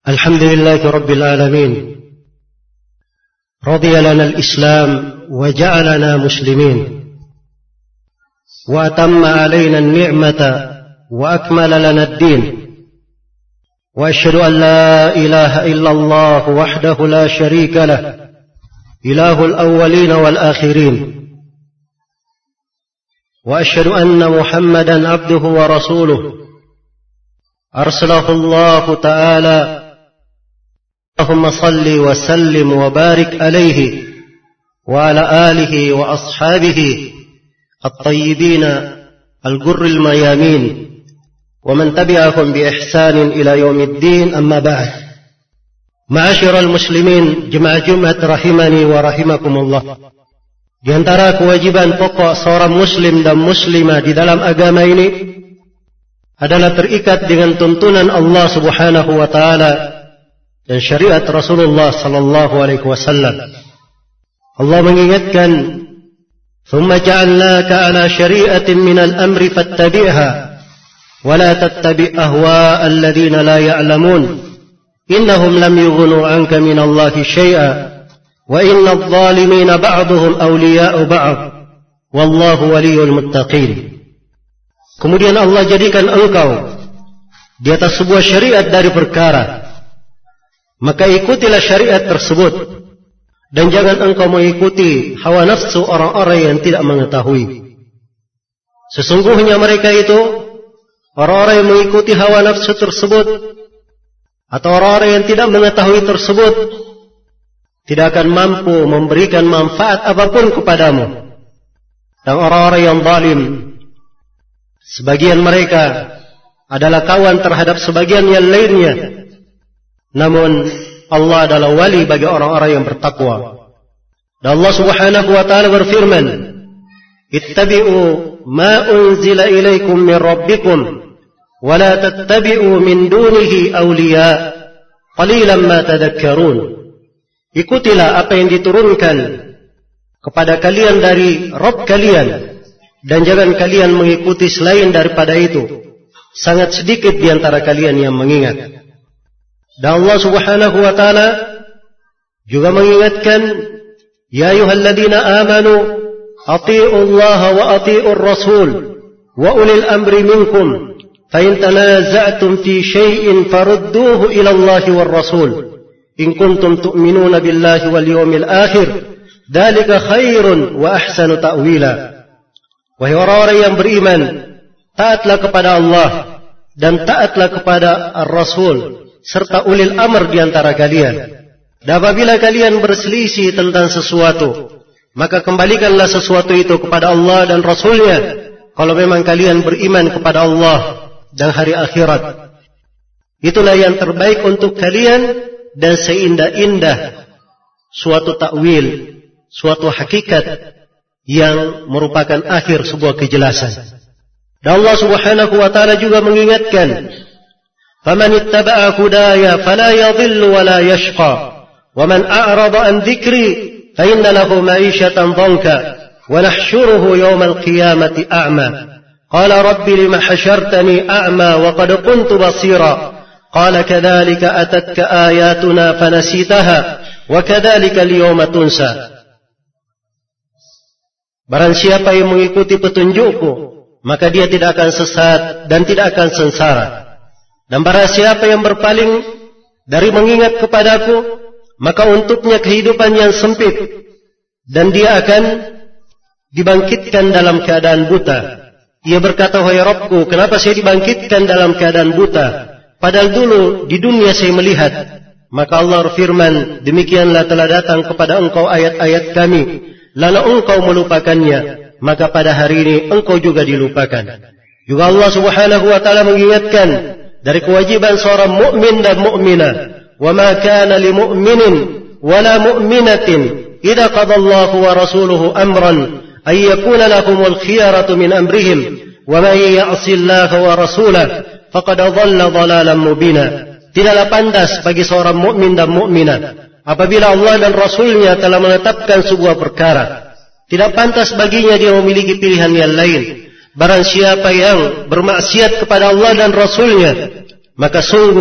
الحمد لله رب العالمين رضي لنا الإسلام وجعلنا مسلمين وأتم علينا النعمة وأكمل لنا الدين وأشهد أن لا إله إلا الله وحده لا شريك له إله الأولين والآخرين وأشهد أن محمدا عبده ورسوله أرسله الله تعالى اللهم صل وسلم وبارك عليه وعلى آله وأصحابه الطيبين الغر الميامين ومن تبعهم بإحسان إلى يوم الدين أما بعد معاشر المسlimin jemaah Jumat rahimani wa rahimakumullah. Di antara kewajiban pokok seorang muslim dan muslimah di dalam agama ini adalah terikat dengan tuntunan Allah Subhanahu wa taala dan syariat Rasulullah sallallahu alaihi wasallam. Allah mengingatkan, "Tsumma ja'alnaka 'ala syari'atin minal amri fattabi'ha wa la tattabi' ahwa'a alladziina la ya'lamun innahum lam yughnu 'anka minallahi syai'a wa innadh dhaalimiina ba'dhuhum awliyaa'u ba'd wallahu waliyyul muttaqin." Kemudian Allah jadikan engkau di atas sebuah syariat dari perkara, maka ikutilah syariat tersebut dan jangan engkau mengikuti hawa nafsu orang-orang yang tidak mengetahui. Sesungguhnya mereka itu orang-orang yang mengikuti hawa nafsu tersebut atau orang-orang yang tidak mengetahui tersebut tidak akan mampu memberikan manfaat apapun kepadamu. Dan orang-orang yang zalim, sebagian mereka adalah kawan terhadap sebagian yang lainnya. Namun Allah adalah wali bagi orang-orang yang bertakwa. Dan Allah Subhanahu wa taala berfirman, "Ittabi'u ma unzila ilaikum min rabbikum wa la tattabi'u min dunihi awliya qalilan ma tadhakkarun." Ikutilah apa yang diturunkan kepada kalian dari Rabb kalian dan jangan kalian mengikuti selain daripada itu. Sangat sedikit di antara kalian yang mengingat. Dan Allah Subhanahu wa taala juga mengingatkan, "Ya ayyuhalladzina amanu athi'ullaha wa athi'ur rasul wa ulil amri minkum fa in tanaza'tum fi syai'in farudduhu ila Allahi war rasul in kuntum tu'minuna billahi wal yawmil akhir dzalika khairun wa ahsanu ta'wila." Wahai orang-orang yang beriman, taatlah kepada Allah dan taatlah kepada Ar-Rasul serta ulil amr di antara kalian. Dan apabila kalian berselisih tentang sesuatu, maka kembalikanlah sesuatu itu kepada Allah dan Rasulnya, kalau memang kalian beriman kepada Allah dan hari akhirat. Itulah yang terbaik untuk kalian dan seindah-indah suatu takwil, suatu hakikat yang merupakan akhir sebuah kejelasan. Dan Allah Subhanahu wa taala juga mengingatkan, "Faman ittaba'a hudaya fala yadhillu wa la yashqa wa man a'rada an dhikri fa inna lahu ma'ishatan dhanka wa nahshuruhu yawmal qiyamati a'ma qala rabbi lima hashartani a'ma wa qad kuntu basira qala kadzalika atatka ayatuna fanasitaha wa kadzalika al-yawma tunsa." Barang siapa yang mengikuti petunjukku, maka dia tidak akan sesat dan tidak akan sengsara. Dan barang siapa yang berpaling dari mengingat kepadaku, maka untuknya kehidupan yang sempit, dan dia akan dibangkitkan dalam keadaan buta. Ia berkata, "Wahai Rabbku, kenapa saya dibangkitkan dalam keadaan buta? Padahal dulu di dunia saya melihat." Maka Allah berfirman, "Demikianlah telah datang kepada engkau ayat-ayat kami, lalu engkau melupakannya, maka pada hari ini engkau juga dilupakan." Juga Allah Subhanahu wa taala mengingatkan dari kewajiban seorang mukmin dan mukminah, "Wa ma kana lil mu'minin wa la mu'minatin idza qada Allahu wa rasuluhu amran ay yakuna lahumul khiyaratu min amrihim wa may ya'si Allah wa rasulahu faqad dhalla dhalalan mubina." Tidaklah pantas bagi seorang mukmin dan mukminah apabila Allah dan Rasulnya telah menetapkan sebuah perkara. Tidak pantas baginya dia memiliki pilihan yang lain. Barang siapa yang bermaksiat kepada Allah dan Rasulnya, maka sungguh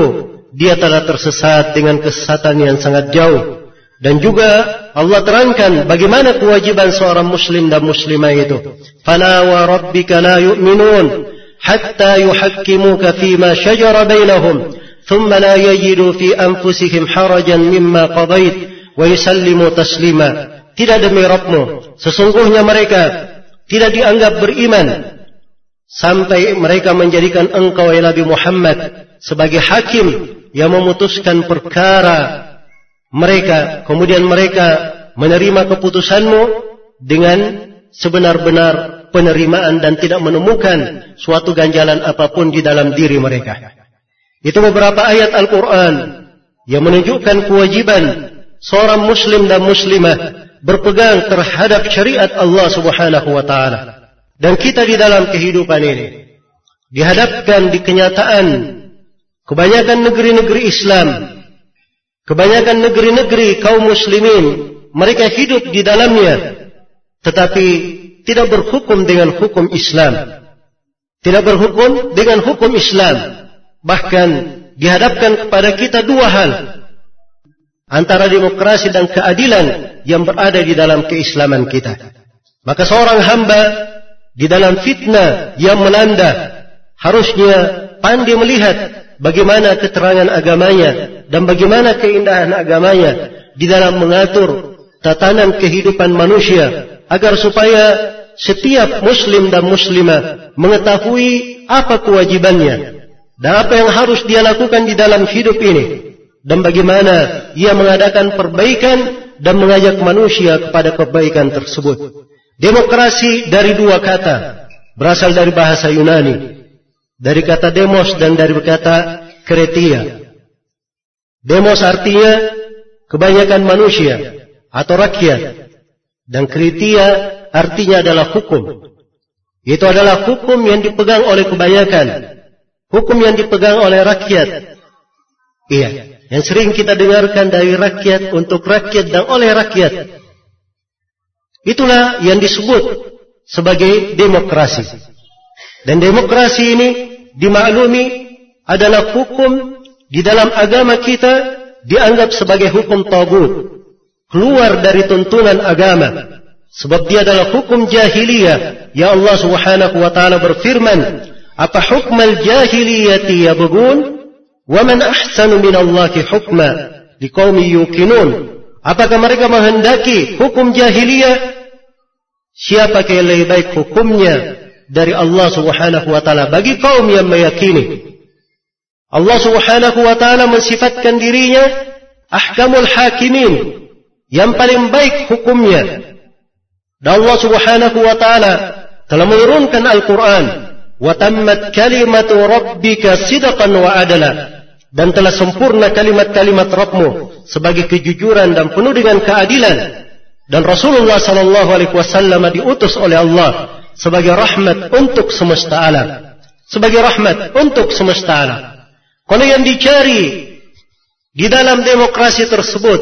dia telah tersesat dengan kesesatan yang sangat jauh. Dan juga Allah terangkan bagaimana kewajiban seorang muslim dan muslimah itu. Fala wa rabbika la yu'minun hatta yuhakkimuka fima shajara bainahum thumma la yajidu fi anfusihim harajan mimma qadait wa yusallimu taslima. Tidak demi Rabbmu, sesungguhnya mereka tidak dianggap beriman sampai mereka menjadikan engkau ya Nabi Muhammad sebagai hakim yang memutuskan perkara mereka, kemudian mereka menerima keputusanmu dengan sebenar-benar penerimaan dan tidak menemukan suatu ganjalan apapun di dalam diri mereka. Itu beberapa ayat Al-Quran yang menunjukkan kewajiban seorang muslim dan muslimah berpegang terhadap syariat Allah Subhanahu wa ta'ala. Dan kita di dalam kehidupan ini dihadapkan di kenyataan kebanyakan negeri-negeri Islam, kebanyakan negeri-negeri kaum muslimin, mereka hidup di dalamnya tetapi tidak berhukum dengan hukum Islam, tidak berhukum dengan hukum Islam. Bahkan dihadapkan kepada kita dua hal, antara demokrasi dan keadilan yang berada di dalam keislaman kita. Maka seorang hamba di dalam fitnah yang melanda harusnya pandai melihat bagaimana keterangan agamanya dan bagaimana keindahan agamanya di dalam mengatur tatanan kehidupan manusia, agar supaya setiap muslim dan muslimah mengetahui apa kewajibannya dan apa yang harus dia lakukan di dalam hidup ini, dan bagaimana ia mengadakan perbaikan dan mengajak manusia kepada kebaikan tersebut. Demokrasi dari dua kata, berasal dari bahasa Yunani, dari kata demos dan dari kata kretia. Demos artinya kebanyakan manusia atau rakyat, dan kretia artinya adalah hukum. Itu adalah hukum yang dipegang oleh kebanyakan, hukum yang dipegang oleh rakyat. Iya, yang sering kita dengarkan dari rakyat, untuk rakyat dan oleh rakyat. Itulah yang disebut sebagai demokrasi. Dan demokrasi ini dimaklumi adalah hukum di dalam agama kita dianggap sebagai hukum tagut, keluar dari tuntunan agama. Sebab dia adalah hukum jahiliyah. Ya Allah Subhanahu wa ta'ala berfirman, apa hukmal jahiliyati yabghun wa man ahsanu minallahi hukma liqaumin yuqinun. Apakah mereka menghendaki hukum jahiliyah? Siapa yang lebih baik hukumnya dari Allah Subhanahu wa ta'ala bagi kaum yang meyakini. Allah Subhanahu wa ta'ala mensifatkan dirinya ahkamul hakimin, yang paling baik hukumnya. Dan Allah Subhanahu wa ta'ala telah menurunkan Al-Quran, wa tammat kalimatu rabbika sidqan wa adala, dan telah sempurna kalimat-kalimat Rabbmu sebagai kejujuran dan penuh dengan keadilan. Dan Rasulullah sallallahu alaihi wasallam diutus oleh Allah sebagai rahmat untuk semesta alam, sebagai rahmat untuk semesta alam. Kalau yang dicari di dalam demokrasi tersebut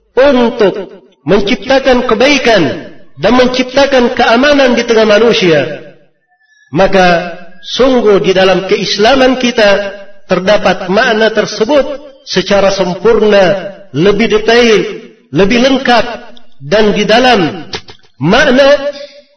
untuk menciptakan kebaikan dan menciptakan keamanan di tengah manusia, maka sungguh di dalam keislaman kita terdapat makna tersebut secara sempurna, lebih detail, lebih lengkap, dan di dalam makna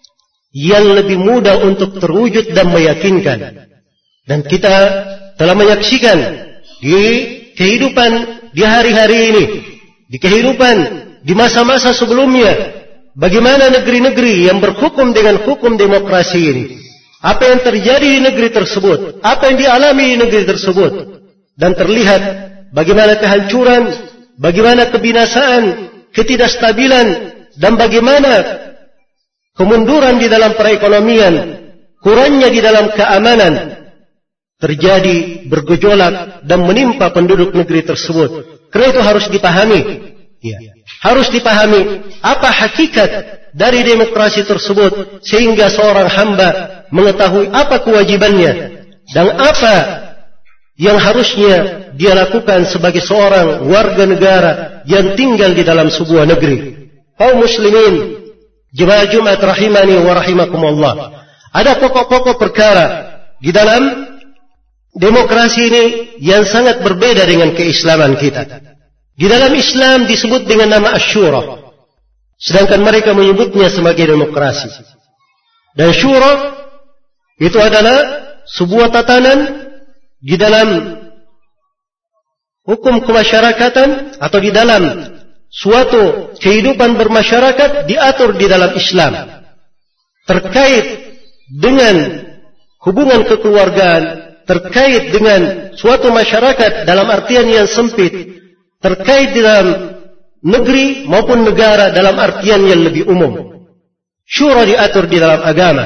yang lebih mudah untuk terwujud dan meyakinkan. Dan kita telah menyaksikan di kehidupan di hari-hari ini, di kehidupan di masa-masa sebelumnya, bagaimana negeri-negeri yang berhukum dengan hukum demokrasi ini, apa yang terjadi di negeri tersebut, apa yang dialami di negeri tersebut, dan terlihat bagaimana kehancuran, bagaimana kebinasaan, ketidakstabilan, dan bagaimana kemunduran di dalam perekonomian, kurangnya di dalam keamanan terjadi, bergejolak dan menimpa penduduk negeri tersebut. Karena itu harus dipahami, ya, harus dipahami apa hakikat dari demokrasi tersebut, sehingga seorang hamba mengetahui apa kewajibannya dan apa yang harusnya dia lakukan sebagai seorang warga negara yang tinggal di dalam sebuah negeri. Kaum muslimin, jemaah Jumat rahimani wa rahimakumullah, ada pokok-pokok perkara di dalam demokrasi ini yang sangat berbeda dengan keislaman kita. Di dalam Islam disebut dengan nama Asyura, sedangkan mereka menyebutnya sebagai demokrasi. Dan syura itu adalah sebuah tatanan di dalam hukum kemasyarakatan atau di dalam suatu kehidupan bermasyarakat diatur di dalam Islam terkait dengan hubungan kekeluargaan, terkait dengan suatu masyarakat dalam artian yang sempit, terkait dalam negeri maupun negara dalam artian yang lebih umum. Syura diatur di dalam agama.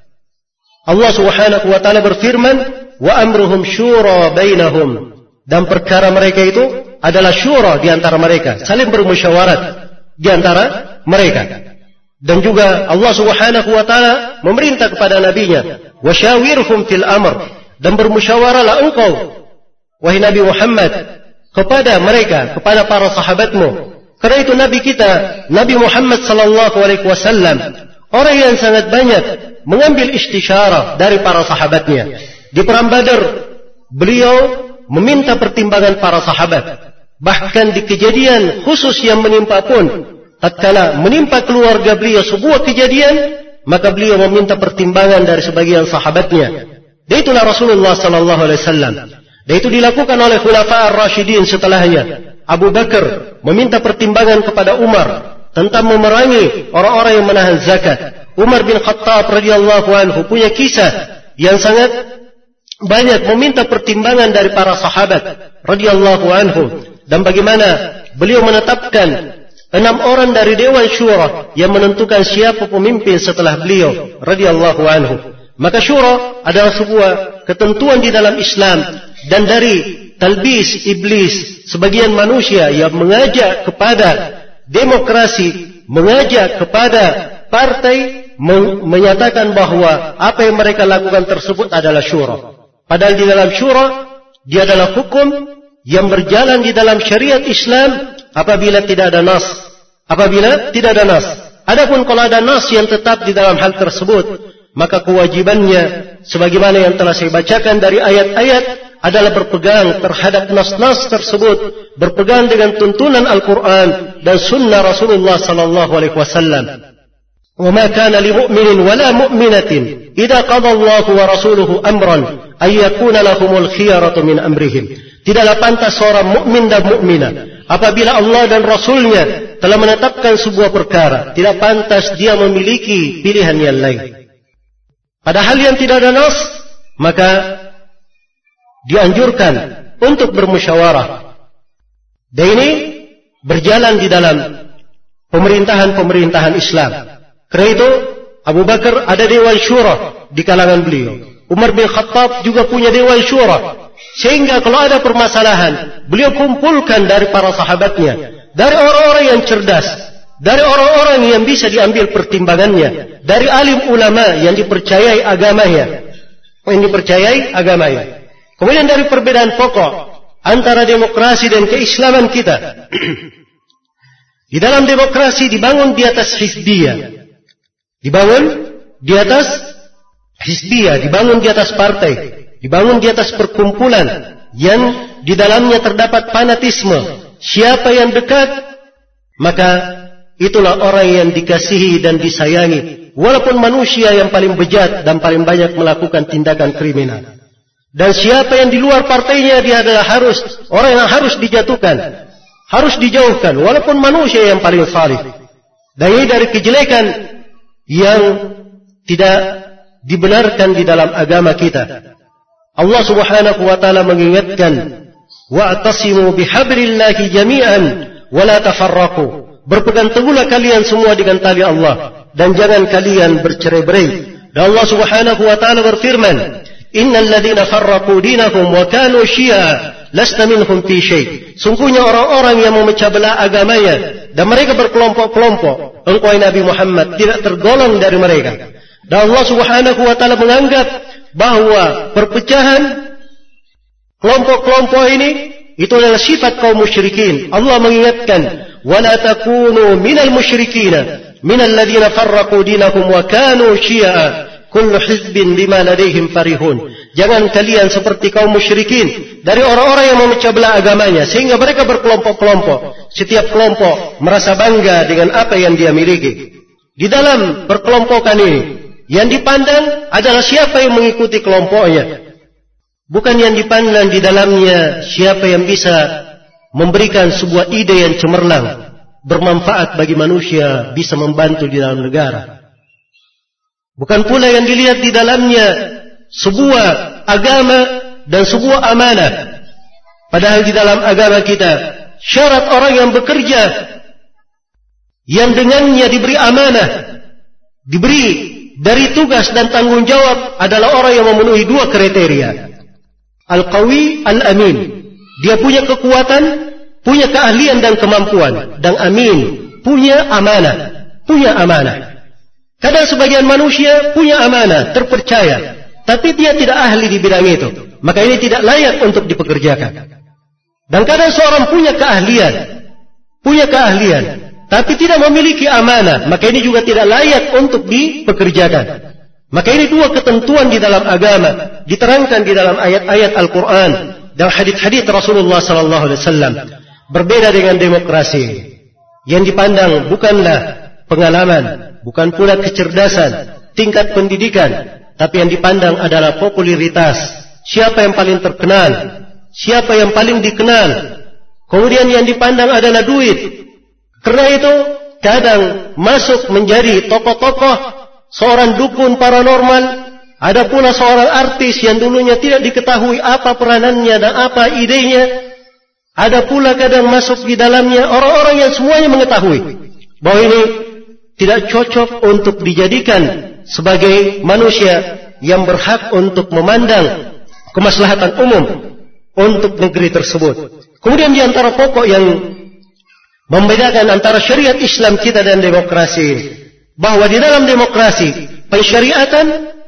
Allah Subhanahu wa taala berfirman, "Wa amruhum syura bainahum." Dan perkara mereka itu adalah syura di antara mereka, saling bermusyawarat di antara mereka. Dan juga Allah Subhanahu wa taala memerintah kepada nabinya, "Wa syawirhum fil amr." Dan bermusyawarahlah engkau wahai Nabi Muhammad kepada mereka, kepada para sahabatmu. Karena itu Nabi kita, Nabi Muhammad sallallahu alaihi wasallam, orang yang sangat banyak mengambil istisyarah dari para sahabatnya. Di perang Badar, beliau meminta pertimbangan para sahabat. Bahkan di kejadian khusus yang menimpa pun, tatkala menimpa keluarga beliau sebuah kejadian, maka beliau meminta pertimbangan dari sebagian sahabatnya. Dan itulah Rasulullah sallallahu alaihi wasallam. Dan itu dilakukan oleh Khulafa ar-Rasyidin setelahnya. Abu Bakar meminta pertimbangan kepada Umar tentang memerangi orang-orang yang menahan zakat. Umar bin Khattab radhiyallahu anhu punya kisah yang sangat banyak meminta pertimbangan dari para sahabat radhiyallahu anhu, dan bagaimana beliau menetapkan 6 orang dari Dewan Syura yang menentukan siapa pemimpin setelah beliau radhiyallahu anhu. Maka syura adalah sebuah ketentuan di dalam Islam, dan dari talbis iblis sebagian manusia yang mengajak kepada demokrasi, mengajak kepada partai, menyatakan bahwa apa yang mereka lakukan tersebut adalah syura. Padahal di dalam syura dia adalah hukum yang berjalan di dalam syariat Islam apabila tidak ada nas. Apabila tidak ada nas. Adapun kalau ada nas yang tetap di dalam hal tersebut, maka kewajibannya sebagaimana yang telah saya bacakan dari ayat-ayat adalah berpegang terhadap nas-nas tersebut, berpegang dengan tuntunan Al-Quran dan sunnah Rasulullah sallallahu alaihi wasallam. وَمَا كَانَ لِمُؤْمِنٍ وَلَا مُؤْمِنَةٍ إِذَا قَضَى اللَّهُ وَرَسُولُهُ أَمْرًا أَنْ يَكُونَ لَهُمُ الْخِيَرَةُ مِنْ أَمْرِهِمْ. Tidaklah pantas seorang mukmin dan mukminah apabila Allah dan Rasulnya telah menetapkan sebuah perkara, tidak pantas dia memiliki pilihan yang lain. Padahal yang tidak ada nas, maka dianjurkan untuk bermusyawarah. Dan ini berjalan di dalam pemerintahan-pemerintahan Islam. Karena itu Abu Bakar ada Dewan Syura di kalangan beliau. Umar bin Khattab juga punya Dewan Syura. Sehingga kalau ada permasalahan, beliau kumpulkan dari para sahabatnya, dari orang-orang yang cerdas, dari orang-orang yang bisa diambil pertimbangannya, dari alim ulama yang dipercayai agamanya, Kemudian dari perbedaan pokok antara demokrasi dan keislaman kita. Di dalam demokrasi dibangun di atas hizbiyah. Dibangun di atas hizbiyah, dibangun di atas partai, dibangun di atas perkumpulan yang di dalamnya terdapat fanatisme. Siapa yang dekat, maka itulah orang yang dikasihi dan disayangi, walaupun manusia yang paling bejat dan paling banyak melakukan tindakan kriminal. Dan siapa yang di luar partainya, dia adalah orang yang harus dijatuhkan, harus dijauhkan, walaupun manusia yang paling salih. Dan ini dari kejelekan yang tidak dibenarkan di dalam agama kita. Allah Subhanahu wa taala mengingatkan, wa'tasimu bihablillahi jami'an wa la tafarraqu. Berpegang teguhlah kalian semua dengan tali Allah dan jangan kalian bercerai-berai. Dan Allah Subhanahu wa taala berfirman, innal ladzina farraqu dinahum wa kanu syi'a lasta minhum fi syai'. Sungguhnya orang-orang yang memecah belah agamanya dan mereka berkelompok-kelompok, engkau Nabi Muhammad tidak tergolong dari mereka. Dan Allah Subhanahu wa taala menganggap bahwa perpecahan kelompok-kelompok ini itu adalah sifat kaum musyrikin. Allah mengingatkan, wala takunu minal musyrikina minal ladzina farraqu dinahum wa kanu syi'a kullu hizbin bima ladaihim farihun. Jangan kalian seperti kaum musyrikin dari orang-orang yang memecah belah agamanya sehingga mereka berkelompok-kelompok. Setiap kelompok merasa bangga dengan apa yang dia miliki. Di dalam perkelompokan ini yang dipandang adalah siapa yang mengikuti kelompoknya. Bukan yang dipandang di dalamnya siapa yang bisa memberikan sebuah ide yang cemerlang, bermanfaat bagi manusia, bisa membantu di dalam negara. Bukan pula yang dilihat di dalamnya sebuah agama dan sebuah amanah. Padahal di dalam agama kita syarat orang yang bekerja yang dengannya diberi amanah, diberi dari tugas dan tanggung jawab adalah orang yang memenuhi dua kriteria. Al-Qawi, Al-Amin. Dia punya kekuatan, punya keahlian dan kemampuan. Dan Amin, punya amanah. Punya amanah. Kadang sebagian manusia punya amanah, terpercaya. Tapi dia tidak ahli di bidang itu. Maka ini tidak layak untuk dipekerjakan. Dan kadang seorang punya keahlian. Tapi tidak memiliki amanah. Maka ini juga tidak layak untuk dipekerjakan. Maka ini dua ketentuan di dalam agama diterangkan di dalam ayat-ayat Al-Quran dan hadits-hadits Rasulullah SAW. Berbeda dengan demokrasi yang dipandang bukanlah pengalaman, bukan pula kecerdasan, tingkat pendidikan, tapi yang dipandang adalah popularitas. Siapa yang paling terkenal, siapa yang paling dikenal. Kemudian yang dipandang adalah duit. Karena itu kadang masuk menjadi tokoh-tokoh, seorang dukun paranormal, ada pula seorang artis yang dulunya tidak diketahui apa peranannya dan apa idenya. Ada pula kadang masuk di dalamnya orang-orang yang semuanya mengetahui bahwa ini tidak cocok untuk dijadikan sebagai manusia yang berhak untuk memandang kemaslahatan umum untuk negeri tersebut. Kemudian di antara pokok yang membedakan antara syariat Islam kita dan demokrasi, bahwa di dalam demokrasi, pensyariatan,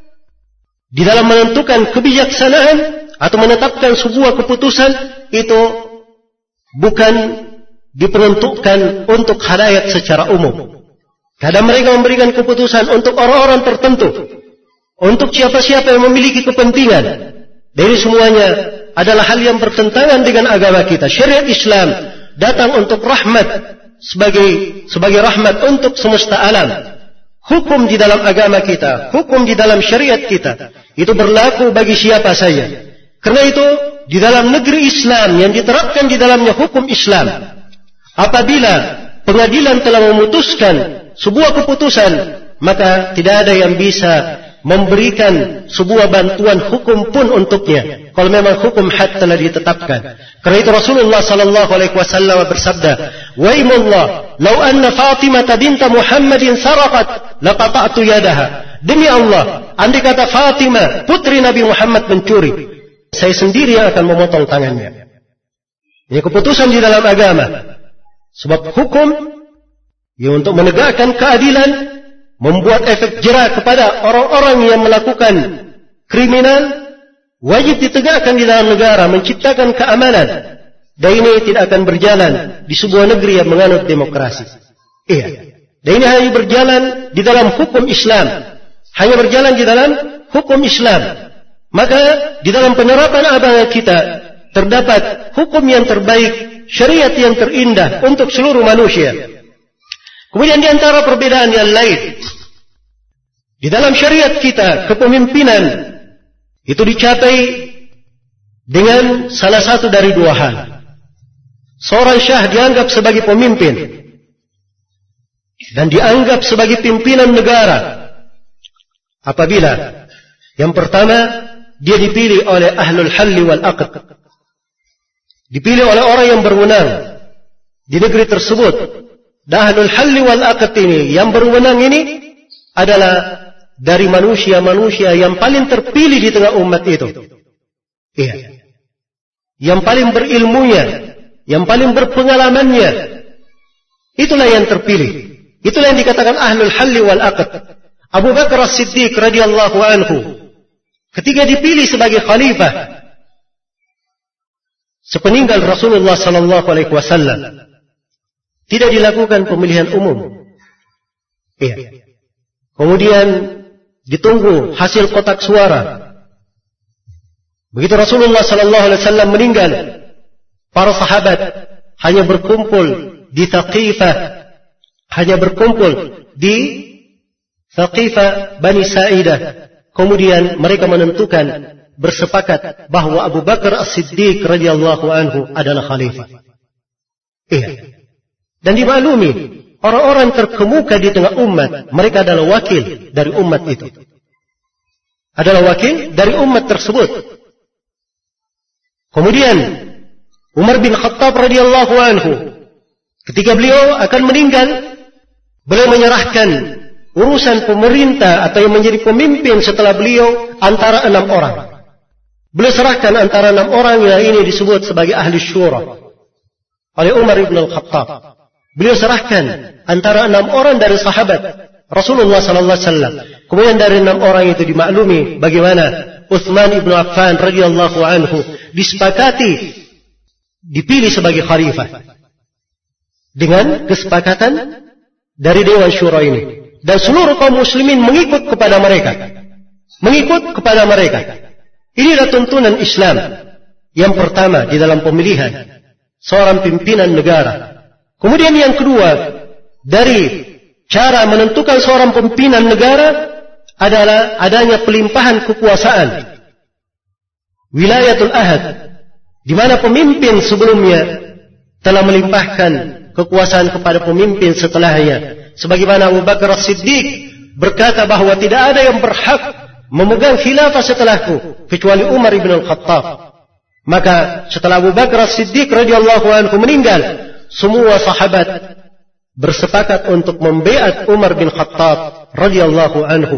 di dalam menentukan kebijaksanaan atau menetapkan sebuah keputusan, itu bukan diperuntukkan untuk khalayak secara umum. Kadang mereka memberikan keputusan untuk orang-orang tertentu, untuk siapa-siapa yang memiliki kepentingan. Dari semuanya adalah hal yang bertentangan dengan agama kita. Syariat Islam datang untuk rahmat, sebagai rahmat untuk semesta alam. Hukum di dalam agama kita, hukum di dalam syariat kita, itu berlaku bagi siapa saja. Karena itu, di dalam negeri Islam yang diterapkan di dalamnya hukum Islam, apabila pengadilan telah memutuskan sebuah keputusan, maka tidak ada yang bisa memberikan sebuah bantuan hukum pun untuknya kalau memang hukum had telah ditetapkan. Karena itu Rasulullah sallallahu alaihi wasallam bersabda, "Waimullah, law anna Fatimah binta Muhammadin saraqat, laqata'tu yadaha." Demi Allah, andai kata Fatimah putri Nabi Muhammad mencuri, saya sendiri yang akan memotong tangannya. Ini keputusan di dalam agama. Sebab hukum yang untuk menegakkan keadilan, membuat efek jera kepada orang-orang yang melakukan kriminal, wajib ditegakkan di dalam negara, menciptakan keamanan. Dan ini tidak akan berjalan di sebuah negeri yang menganut demokrasi. Iya. Dan ini hanya berjalan di dalam hukum Islam. Hanya berjalan di dalam hukum Islam. Maka di dalam penerapan agama kita terdapat hukum yang terbaik, syariat yang terindah untuk seluruh manusia. Kemudian di antara perbedaan yang lain, di dalam syariat kita, kepemimpinan itu dicapai dengan salah satu dari dua hal. Seorang syah dianggap sebagai pemimpin dan dianggap sebagai pimpinan negara apabila yang pertama, dia dipilih oleh ahlul halli wal aqd. Dipilih oleh orang yang berwenang di negeri tersebut. Dan ahlul halli wal aqd ini, yang berwenang ini adalah dari manusia-manusia yang paling terpilih di tengah umat itu. Iya. Yang paling berilmunya, yang paling berpengalamannya. Itulah yang terpilih. Itulah yang dikatakan ahlul halli wal aqd. Abu Bakar As-Siddiq radhiyallahu anhu, ketika dipilih sebagai khalifah sepeninggal Rasulullah sallallahu alaihi wasallam, tidak dilakukan pemilihan umum. Iya. Kemudian ditunggu hasil kotak suara. Begitu Rasulullah sallallahu alaihi wasallam meninggal, para sahabat hanya berkumpul di Thaqifah, hanya berkumpul di Thaqifah Bani Sa'idah. Kemudian mereka menentukan, bersepakat bahwa Abu Bakar As-Siddiq radhiyallahu anhu adalah khalifah. Iya. Dan dimaklumi, orang-orang terkemuka di tengah umat, mereka adalah wakil dari umat itu. Adalah wakil dari umat tersebut. Kemudian Umar bin Khattab radhiyallahu anhu, ketika beliau akan meninggal, beliau menyerahkan urusan pemerintah atau yang menjadi pemimpin setelah beliau antara 6 orang. Beliau serahkan antara 6 orang yang ini disebut sebagai ahli syura oleh Umar bin Khattab. Beliau serahkan antara 6 orang dari sahabat Rasulullah sallallahu alaihi wasallam. Kemudian dari 6 orang itu dimaklumi bagaimana Utsman bin Affan radhiyallahu anhu disepakati dipilih sebagai khalifah dengan kesepakatan dari Dewan Syura ini. Dan seluruh kaum muslimin mengikut kepada mereka. Mengikut kepada mereka. Inilah tuntunan Islam yang pertama di dalam pemilihan seorang pimpinan negara. Kemudian yang kedua, dari cara menentukan seorang pimpinan negara adalah adanya pelimpahan kekuasaan. Wilayatul ahad, di mana pemimpin sebelumnya telah melimpahkan kekuasaan kepada pemimpin setelahnya. Sebagaimana Abu Bakar As-Siddiq berkata bahwa tidak ada yang berhak memegang khilafah setelahku kecuali Umar bin Al-Khattab. Maka setelah Abu Bakar As-Siddiq radhiyallahu anhu meninggal, semua sahabat bersepakat untuk membaiat Umar bin Khattab radhiyallahu anhu.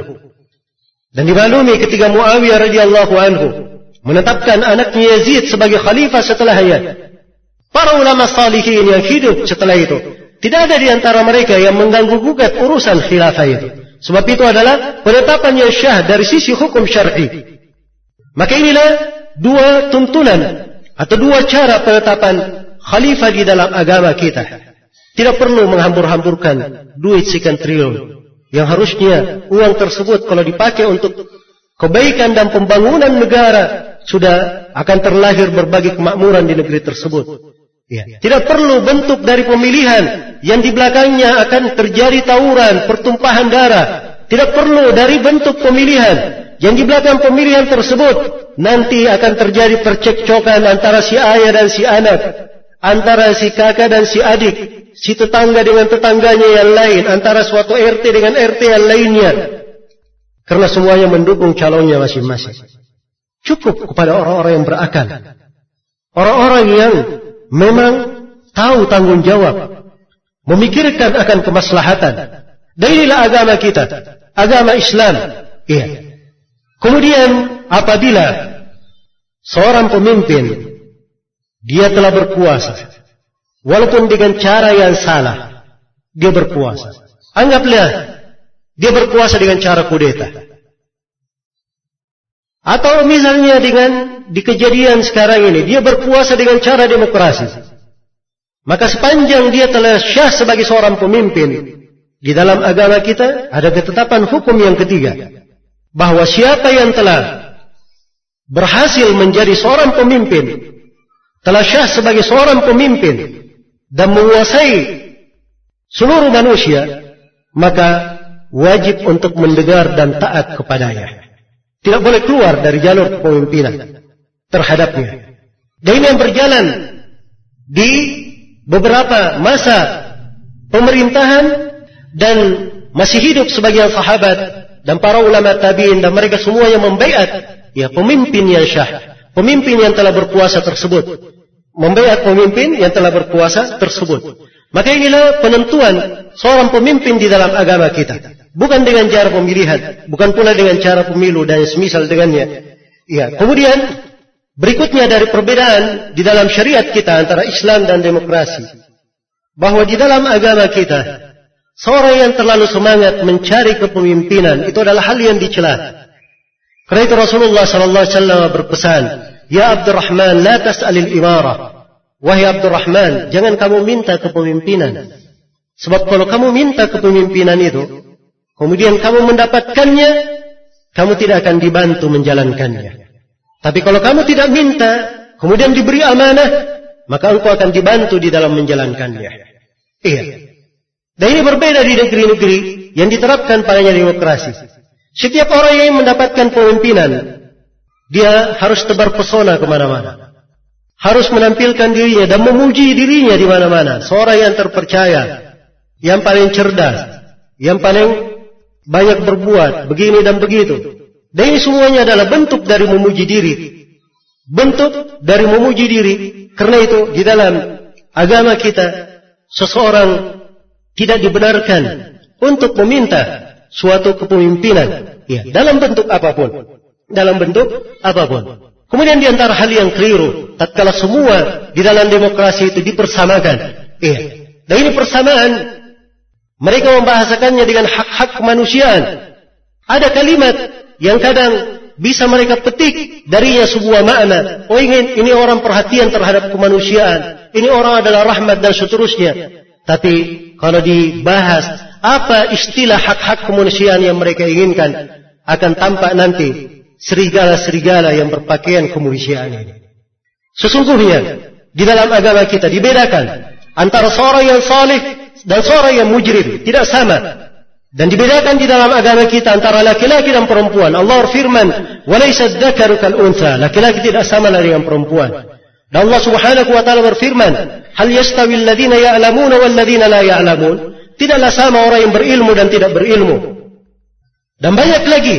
Dan dimaklumi ketika Muawiyah radhiyallahu anhu menetapkan anaknya Yazid sebagai khalifah setelahnya, para ulama salihin yang hidup setelah itu, tidak ada di antara mereka yang mengganggu-gugat urusan khilafah itu. Sebab itu adalah penetapan yang syah dari sisi hukum syar'i. Maka inilah dua tuntunan atau dua cara penetapan khalifah di dalam agama kita. Tidak perlu menghambur-hamburkan duit sekian triliun yang harusnya uang tersebut kalau dipakai untuk kebaikan dan pembangunan negara sudah akan terlahir berbagai kemakmuran di negeri tersebut. Ya. Tidak perlu bentuk dari pemilihan yang di belakangnya akan terjadi tawuran, pertumpahan darah. Tidak perlu dari bentuk pemilihan yang di belakang pemilihan tersebut nanti akan terjadi percekcokan antara si ayah dan si anak, antara si kakak dan si adik, si tetangga dengan tetangganya yang lain, antara suatu RT dengan RT yang lainnya. Karena semuanya mendukung calonnya masing-masing. Cukup kepada orang-orang yang berakal, orang-orang yang memang tahu tanggung jawab, memikirkan akan kemaslahatan. Dan inilah agama kita, agama Islam. Iya. Kemudian apabila seorang pemimpin dia telah berkuasa, walaupun dengan cara yang salah, dia berkuasa. Anggaplah dia berkuasa dengan cara kudeta. Atau misalnya di kejadian sekarang ini, dia berkuasa dengan cara demokrasi. Maka sepanjang dia telah syah sebagai seorang pemimpin, di dalam agama kita ada ketetapan hukum yang ketiga. Bahwa siapa yang telah berhasil menjadi seorang pemimpin, telah syah sebagai seorang pemimpin, dan menguasai seluruh manusia, maka wajib untuk mendengar dan taat kepadanya. Tidak boleh keluar dari jalur kepemimpinan terhadapnya. Dan ini yang berjalan di beberapa masa pemerintahan dan masih hidup sebagian sahabat dan para ulama tabi'in, dan mereka semua yang membaiat ya pemimpin yang syah, pemimpin yang telah berkuasa tersebut, membaiat pemimpin yang telah berkuasa tersebut. Maka inilah penentuan seorang pemimpin di dalam agama kita. Bukan dengan cara pemilihan, bukan pula dengan cara pemilu dan semisal dengannya. Ya, kemudian berikutnya dari perbedaan di dalam syariat kita antara Islam dan demokrasi, bahwa di dalam agama kita seorang yang terlalu semangat mencari kepemimpinan itu adalah hal yang dicela. Karena itu Rasulullah sallallahu alaihi wasallam berpesan, "Ya Abdurrahman, la tas'alil imarah." Wahai Abdurrahman, jangan kamu minta kepemimpinan. Sebab kalau kamu minta kepemimpinan itu, kemudian kamu mendapatkannya, kamu tidak akan dibantu menjalankannya. Tapi kalau kamu tidak minta, kemudian diberi amanah, maka engkau akan dibantu di dalam menjalankannya. Iya. Dan ini berbeda di negeri-negeri yang diterapkan padanya demokrasi. Setiap orang yang mendapatkan pemimpinan, dia harus tebar pesona kemana-mana. Harus menampilkan dirinya dan memuji dirinya di mana-mana. Seorang yang terpercaya, yang paling cerdas, yang paling banyak berbuat, begini dan begitu. Dan ini semuanya adalah bentuk dari memuji diri. Bentuk dari memuji diri. Karena itu di dalam agama kita, seseorang tidak dibenarkan untuk meminta suatu kepemimpinan, ya, dalam bentuk apapun. Dalam bentuk apapun. Kemudian di antara hal yang keliru, tatkala semua di dalam demokrasi itu dipersamakan. Ya. Dan ini persamaan, mereka membahasakannya dengan hak-hak kemanusiaan. Ada kalimat yang kadang bisa mereka petik darinya sebuah makna. Oh, ini orang perhatian terhadap kemanusiaan. Ini orang adalah rahmat dan seterusnya. Tapi kalau dibahas apa istilah hak-hak kemanusiaan yang mereka inginkan, akan tampak nanti serigala-serigala yang berpakaian kemanusiaan ini. Sesungguhnya di dalam agama kita dibedakan antara seorang yang salih dan seorang yang mujrim, tidak sama. Dan dibedakan di dalam agama kita antara laki-laki dan perempuan. Allah berfirman, "Walaysa dzakaru kal untha." Laki-laki tidak sama dengan perempuan. Dan Allah Subhanahu wa taala berfirman, "Hal yastawi alladziina ya'lamuuna wal ladziina la ya'lamuun?" Tidaklah sama orang yang berilmu dan tidak berilmu. Dan banyak lagi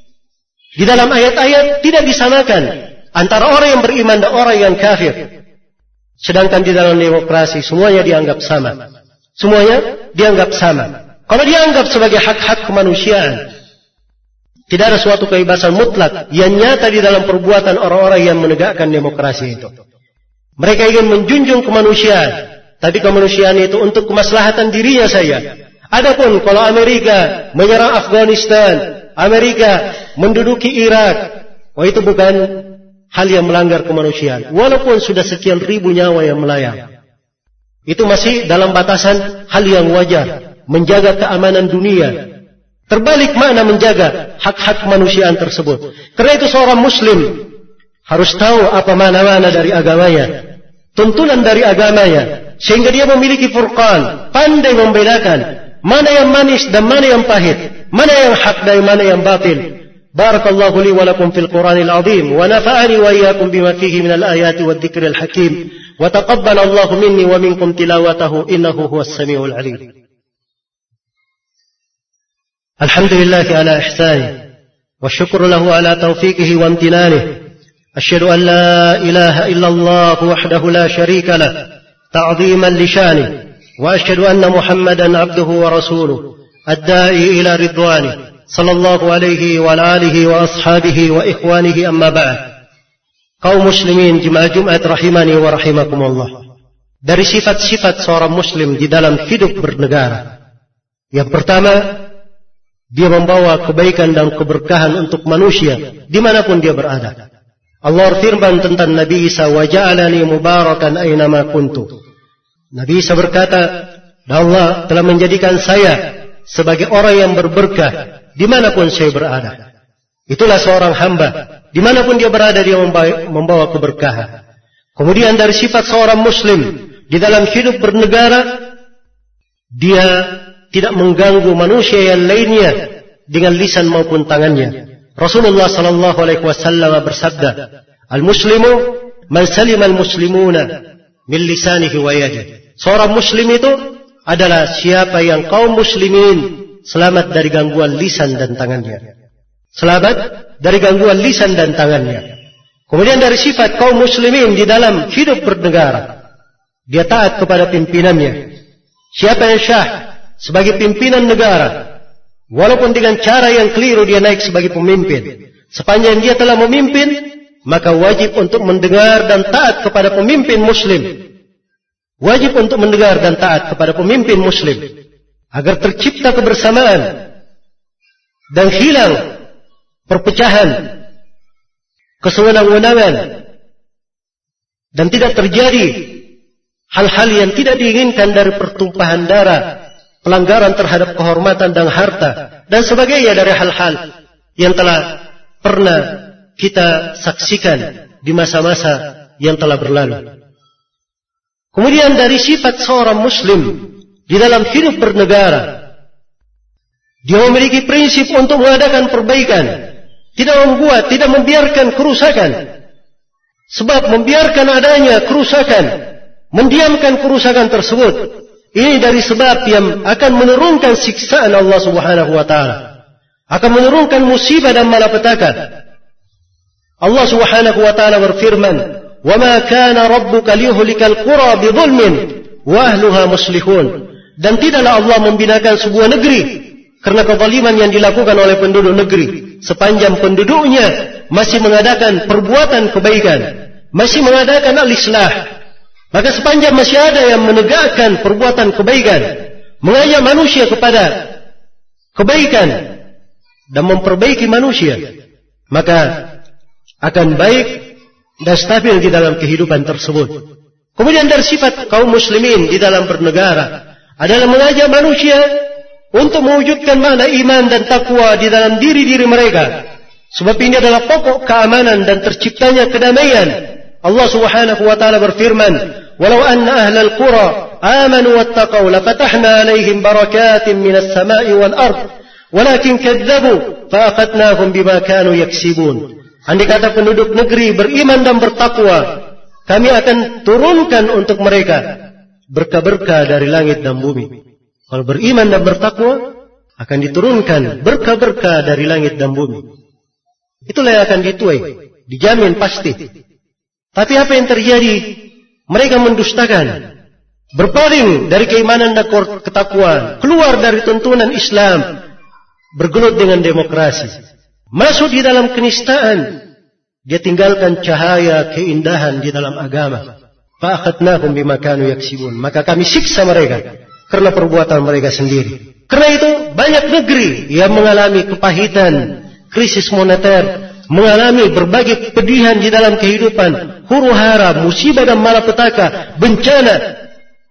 di dalam ayat-ayat tidak disamakan antara orang yang beriman dan orang yang kafir. Sedangkan di dalam demokrasi semuanya dianggap sama. Semuanya dianggap sama. Kalau dianggap sebagai hak-hak kemanusiaan, tidak ada suatu kebebasan mutlak yang nyata di dalam perbuatan orang-orang yang menegakkan demokrasi itu. Mereka ingin menjunjung kemanusiaan, tapi kemanusiaan itu untuk kemaslahatan dirinya saja. Adapun kalau Amerika menyerang Afghanistan, Amerika menduduki Irak, itu bukan hal yang melanggar kemanusiaan. Walaupun sudah sekian ribu nyawa yang melayang, itu masih dalam batasan hal yang wajar. Menjaga keamanan dunia. Terbalik makna menjaga hak-hak kemanusiaan tersebut. Karena itu seorang muslim harus tahu apa mana-mana dari agamanya, tuntunan dari agamanya, sehingga dia memiliki furqan, pandai membedakan mana yang manis dan mana yang pahit, mana yang hak dan mana yang batil. Barakallahu li wa lakum fil Qur'anil azim wa nafa'ani wa iyyakum bima fihi minal ayati wad dzikril hakim wa taqabbalallahu minni wa minkum tilawatahu innahu huwas samiul alim. الحمد لله على إحسانه والشكر له على توفيقه وامتنانه أشهد أن لا إله إلا الله وحده لا شريك له تعظيما لشانه وأشهد أن محمدا عبده ورسوله الداعي إلى رضوانه صلى الله عليه وعلى آله وأصحابه وإخوانه أما بعد. Kaum muslimin jemaah Jumat rahimani wa rahimakumullah. Dari sifat-sifat seorang muslim di dalam hidup bernegara, yang pertama, dia membawa kebaikan dan keberkahan untuk manusia dimanapun dia berada. Allah firman tentang Nabi Isa, wa ja'alani mubarakan aynama kuntu. Nabi Isa berkata, Allah telah menjadikan saya sebagai orang yang berberkah dimanapun saya berada. Itulah seorang hamba, dimanapun dia berada dia membawa keberkahan. Kemudian dari sifat seorang muslim di dalam hidup bernegara, dia tidak mengganggu manusia yang lainnya dengan lisan maupun tangannya. Rasulullah sallallahu alaihi wasallam bersabda, "Al-muslimu man salima al-muslimuna min lisanihi wa yadihi." Seorang muslim itu adalah siapa yang kaum muslimin selamat dari gangguan lisan dan tangannya. Selamat dari gangguan lisan dan tangannya. Kemudian dari sifat kaum muslimin di dalam hidup bernegara, dia taat kepada pimpinannya. Siapa yang syah sebagai pimpinan negara, walaupun dengan cara yang keliru dia naik sebagai pemimpin, sepanjang dia telah memimpin, maka wajib untuk mendengar dan taat kepada pemimpin muslim. Wajib untuk mendengar dan taat kepada pemimpin muslim, agar tercipta kebersamaan dan hilang perpecahan, kesewenang-wenangan, dan tidak terjadi hal-hal yang tidak diinginkan dari pertumpahan darah, pelanggaran terhadap kehormatan dan harta, dan sebagainya dari hal-hal yang telah pernah kita saksikan di masa-masa yang telah berlalu. Kemudian dari sifat seorang muslim di dalam hidup bernegara, dia memiliki prinsip untuk mengadakan perbaikan, tidak membiarkan kerusakan. Sebab membiarkan adanya kerusakan, mendiamkan kerusakan tersebut, ini dari sebab yang akan menurunkan siksaan Allah Subhanahu wa taala, akan menurunkan musibah dan malapetaka. Allah Subhanahu wa taala berfirman, "Wa ma kana rabbuka liyuhlikal qura bidzulmin wa ahluha muslihun." Dan tidaklah Allah membinakan sebuah negeri karena kezaliman yang dilakukan oleh penduduk negeri, sepanjang penduduknya masih mengadakan perbuatan kebaikan, masih mengadakan al-islah. Maka sepanjang masih ada yang menegakkan perbuatan kebaikan, mengajak manusia kepada kebaikan dan memperbaiki manusia, maka akan baik dan stabil di dalam kehidupan tersebut. Kemudian dari sifat kaum muslimin di dalam bernegara adalah mengajak manusia untuk mewujudkan makna iman dan takwa di dalam diri-diri mereka. Sebab ini adalah pokok keamanan dan terciptanya kedamaian. Allah Subhanahu wa taala berfirman, "Walau anna ahlal qura amanu wattaqau lafatahna 'alaihim barakatin minas sama'i wal ard, walakin kadzdzabu fa'aqadnahum bima kanu yaksibun." Andai kata penduduk negeri beriman dan bertakwa, kami akan turunkan untuk mereka berkah-berkah dari langit dan bumi. Kalau beriman dan bertakwa, akan diturunkan berkah-berkah dari langit dan bumi. Itulah yang akan dituai, dijamin pasti. Tapi apa yang terjadi? Mereka mendustakan, berpaling dari keimanan dan ketakwaan, keluar dari tuntunan Islam, bergelut dengan demokrasi, masuk di dalam kenistaan. Dia tinggalkan cahaya keindahan di dalam agama. Fa'akhadnahum bima kanu yaksibun. Maka kami siksa mereka karena perbuatan mereka sendiri. Karena itu banyak negeri yang mengalami kepahitan, krisis moneter, mengalami berbagai kepedihan di dalam kehidupan, huru-hara, musibah dan malapetaka, bencana.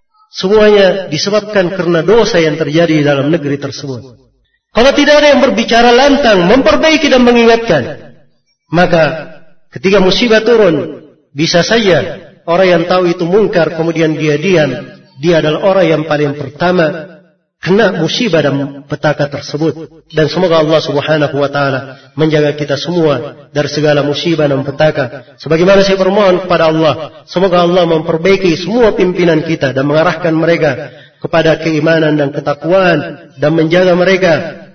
Semuanya disebabkan karena dosa yang terjadi di dalam negeri tersebut. Kalau tidak ada yang berbicara lantang, memperbaiki dan mengingatkan, maka ketika musibah turun, bisa saja orang yang tahu itu mungkar kemudian dia diam, dia adalah orang yang paling pertama kena musibah dan petaka tersebut. Dan semoga Allah Subhanahu wa taala menjaga kita semua dari segala musibah dan petaka. Sebagaimana saya bermohon kepada Allah, semoga Allah memperbaiki semua pimpinan kita dan mengarahkan mereka kepada keimanan dan ketakwaan dan menjaga mereka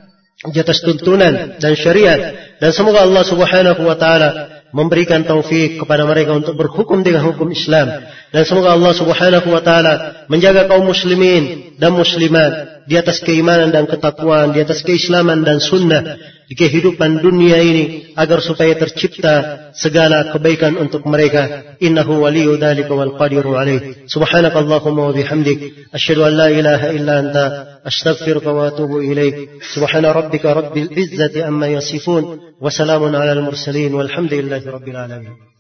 di atas tuntunan dan syariat. Dan semoga Allah Subhanahu wa taala memberikan taufik kepada mereka untuk berhukum dengan hukum Islam. Dan semoga Allah Subhanahu wa taala menjaga kaum muslimin dan muslimat di atas keimanan dan ketakwaan, di atas keislaman dan sunnah di kehidupan dunia ini, agar supaya tercipta segala kebaikan untuk mereka. Innahu waliyyu dzalika wal qadiru alaih. Subhanakallahumma wa bihamdik, asyhadu an la ilaha illa anta, astaghfiruka wa atubu ilaik. Subhana rabbika rabbil izzati amma yasifun, wa salamun alal mursalin, walhamdulillahi rabbil alamin.